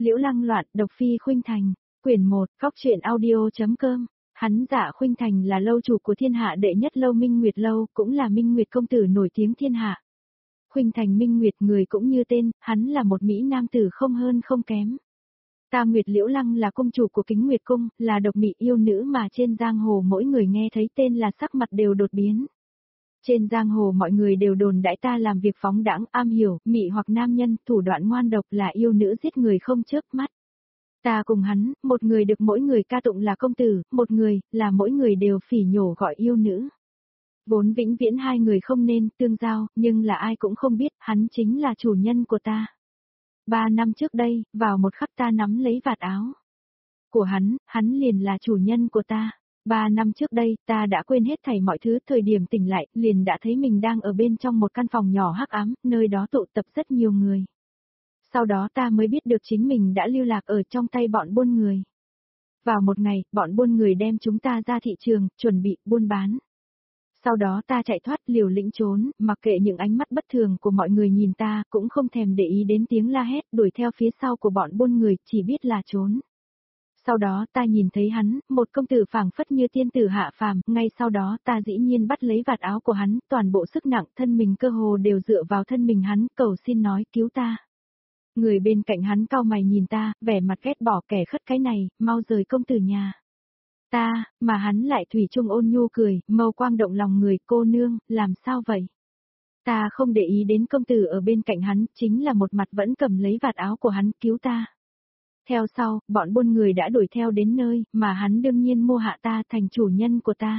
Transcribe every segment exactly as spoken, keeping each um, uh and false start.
Liễu Lăng loạn, độc phi Khuynh Thành, quyển một, Cóc truyện audio.com. Hắn Dạ Khuynh Thành là lâu chủ của thiên hạ đệ nhất lâu Minh Nguyệt lâu, cũng là Minh Nguyệt công tử nổi tiếng thiên hạ. Khuynh Thành Minh Nguyệt người cũng như tên, hắn là một mỹ nam tử không hơn không kém. Ta Nguyệt Liễu Lăng là công chủ của Kính Nguyệt cung, là độc mị yêu nữ mà trên giang hồ mỗi người nghe thấy tên là sắc mặt đều đột biến. Trên giang hồ mọi người đều đồn đãi ta làm việc phóng đãng, am hiểu, mị hoặc nam nhân, thủ đoạn ngoan độc, là yêu nữ giết người không chớp mắt. Ta cùng hắn, một người được mỗi người ca tụng là công tử, một người, là mỗi người đều phỉ nhổ gọi yêu nữ. Vốn vĩnh viễn hai người không nên tương giao, nhưng là ai cũng không biết, hắn chính là chủ nhân của ta. Ba năm trước đây, vào một khắc ta nắm lấy vạt áo của hắn, hắn liền là chủ nhân của ta. Ba năm trước đây, ta đã quên hết thảy mọi thứ, thời điểm tỉnh lại, liền đã thấy mình đang ở bên trong một căn phòng nhỏ hắc ám, nơi đó tụ tập rất nhiều người. Sau đó ta mới biết được chính mình đã lưu lạc ở trong tay bọn buôn người. Vào một ngày, bọn buôn người đem chúng ta ra thị trường, chuẩn bị buôn bán. Sau đó ta chạy thoát liều lĩnh trốn, mặc kệ những ánh mắt bất thường của mọi người nhìn ta, cũng không thèm để ý đến tiếng la hét, đuổi theo phía sau của bọn buôn người, chỉ biết là trốn. Sau đó ta nhìn thấy hắn, một công tử phảng phất như tiên tử hạ phàm, ngay sau đó ta dĩ nhiên bắt lấy vạt áo của hắn, toàn bộ sức nặng, thân mình cơ hồ đều dựa vào thân mình hắn, cầu xin nói cứu ta. Người bên cạnh hắn cau mày nhìn ta, vẻ mặt ghét bỏ, kẻ khất cái này, mau rời công tử nhà. Ta, mà hắn lại thủy chung ôn nhu cười, mâu quang động lòng người, cô nương, làm sao vậy? Ta không để ý đến công tử ở bên cạnh hắn, chính là một mặt vẫn cầm lấy vạt áo của hắn, cứu ta. Theo sau, bọn buôn người đã đuổi theo đến nơi, mà hắn đương nhiên mô hạ ta thành chủ nhân của ta.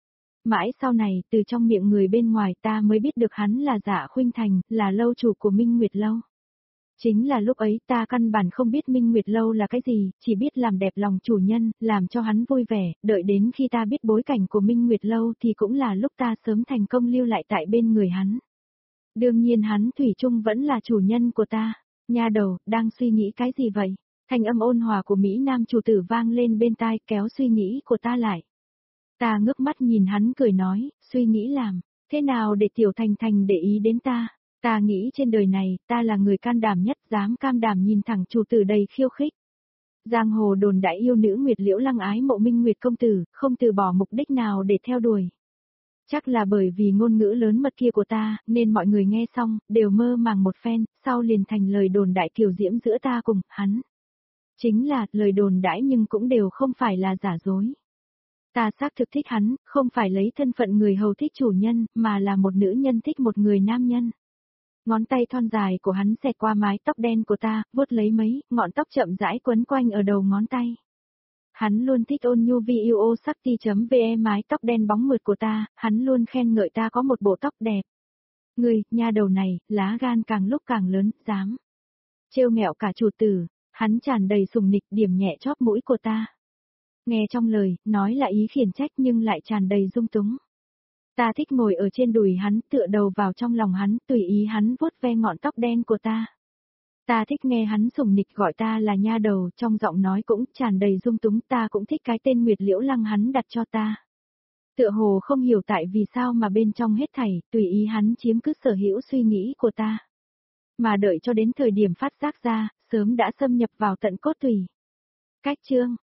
Mãi sau này, từ trong miệng người bên ngoài ta mới biết được hắn là Dạ Khuynh Thành, là lâu chủ của Minh Nguyệt lâu. Chính là lúc ấy ta căn bản không biết Minh Nguyệt lâu là cái gì, chỉ biết làm đẹp lòng chủ nhân, làm cho hắn vui vẻ, đợi đến khi ta biết bối cảnh của Minh Nguyệt lâu thì cũng là lúc ta sớm thành công lưu lại tại bên người hắn. Đương nhiên hắn thủy chung vẫn là chủ nhân của ta. Nha đầu, đang suy nghĩ cái gì vậy? Thanh âm ôn hòa của Mỹ Nam chủ tử vang lên bên tai, kéo suy nghĩ của ta lại. Ta ngước mắt nhìn hắn cười nói, suy nghĩ làm, thế nào để Tiểu Thành Thành để ý đến ta? Ta nghĩ trên đời này, ta là người can đảm nhất, dám cam đảm nhìn thẳng chủ tử đầy khiêu khích. Giang hồ đồn đại yêu nữ Nguyệt Liễu Lăng ái mộ Minh Nguyệt công tử, không từ bỏ mục đích nào để theo đuổi. Chắc là bởi vì ngôn ngữ lớn mật kia của ta, nên mọi người nghe xong, đều mơ màng một phen, sau liền thành lời đồn đại kiều diễm giữa ta cùng hắn. Chính là, lời đồn đãi nhưng cũng đều không phải là giả dối. Ta xác thực thích hắn, không phải lấy thân phận người hầu thích chủ nhân, mà là một nữ nhân thích một người nam nhân. Ngón tay thon dài của hắn xẹt qua mái tóc đen của ta, vuốt lấy mấy, ngọn tóc chậm rãi quấn quanh ở đầu ngón tay. Hắn luôn thích ôn nhu vi yêu ô sắc ti.ve mái tóc đen bóng mượt của ta, hắn luôn khen ngợi ta có một bộ tóc đẹp. Người, nha đầu này, lá gan càng lúc càng lớn, dám trêu nghẹo cả chủ tử. Hắn tràn đầy sùng nịch, điểm nhẹ chóp mũi của ta. Nghe trong lời, nói là ý khiển trách nhưng lại tràn đầy dung túng. Ta thích ngồi ở trên đùi hắn, tựa đầu vào trong lòng hắn, tùy ý hắn vuốt ve ngọn tóc đen của ta. Ta thích nghe hắn sùng nịch gọi ta là nha đầu, trong giọng nói cũng tràn đầy dung túng, ta cũng thích cái tên Nguyệt Liễu Lăng hắn đặt cho ta. Tựa hồ không hiểu tại vì sao mà bên trong hết thảy, tùy ý hắn chiếm cứ sở hữu suy nghĩ của ta. Mà đợi cho đến thời điểm phát giác ra, sớm đã xâm nhập vào tận cốt tủy. Cách chương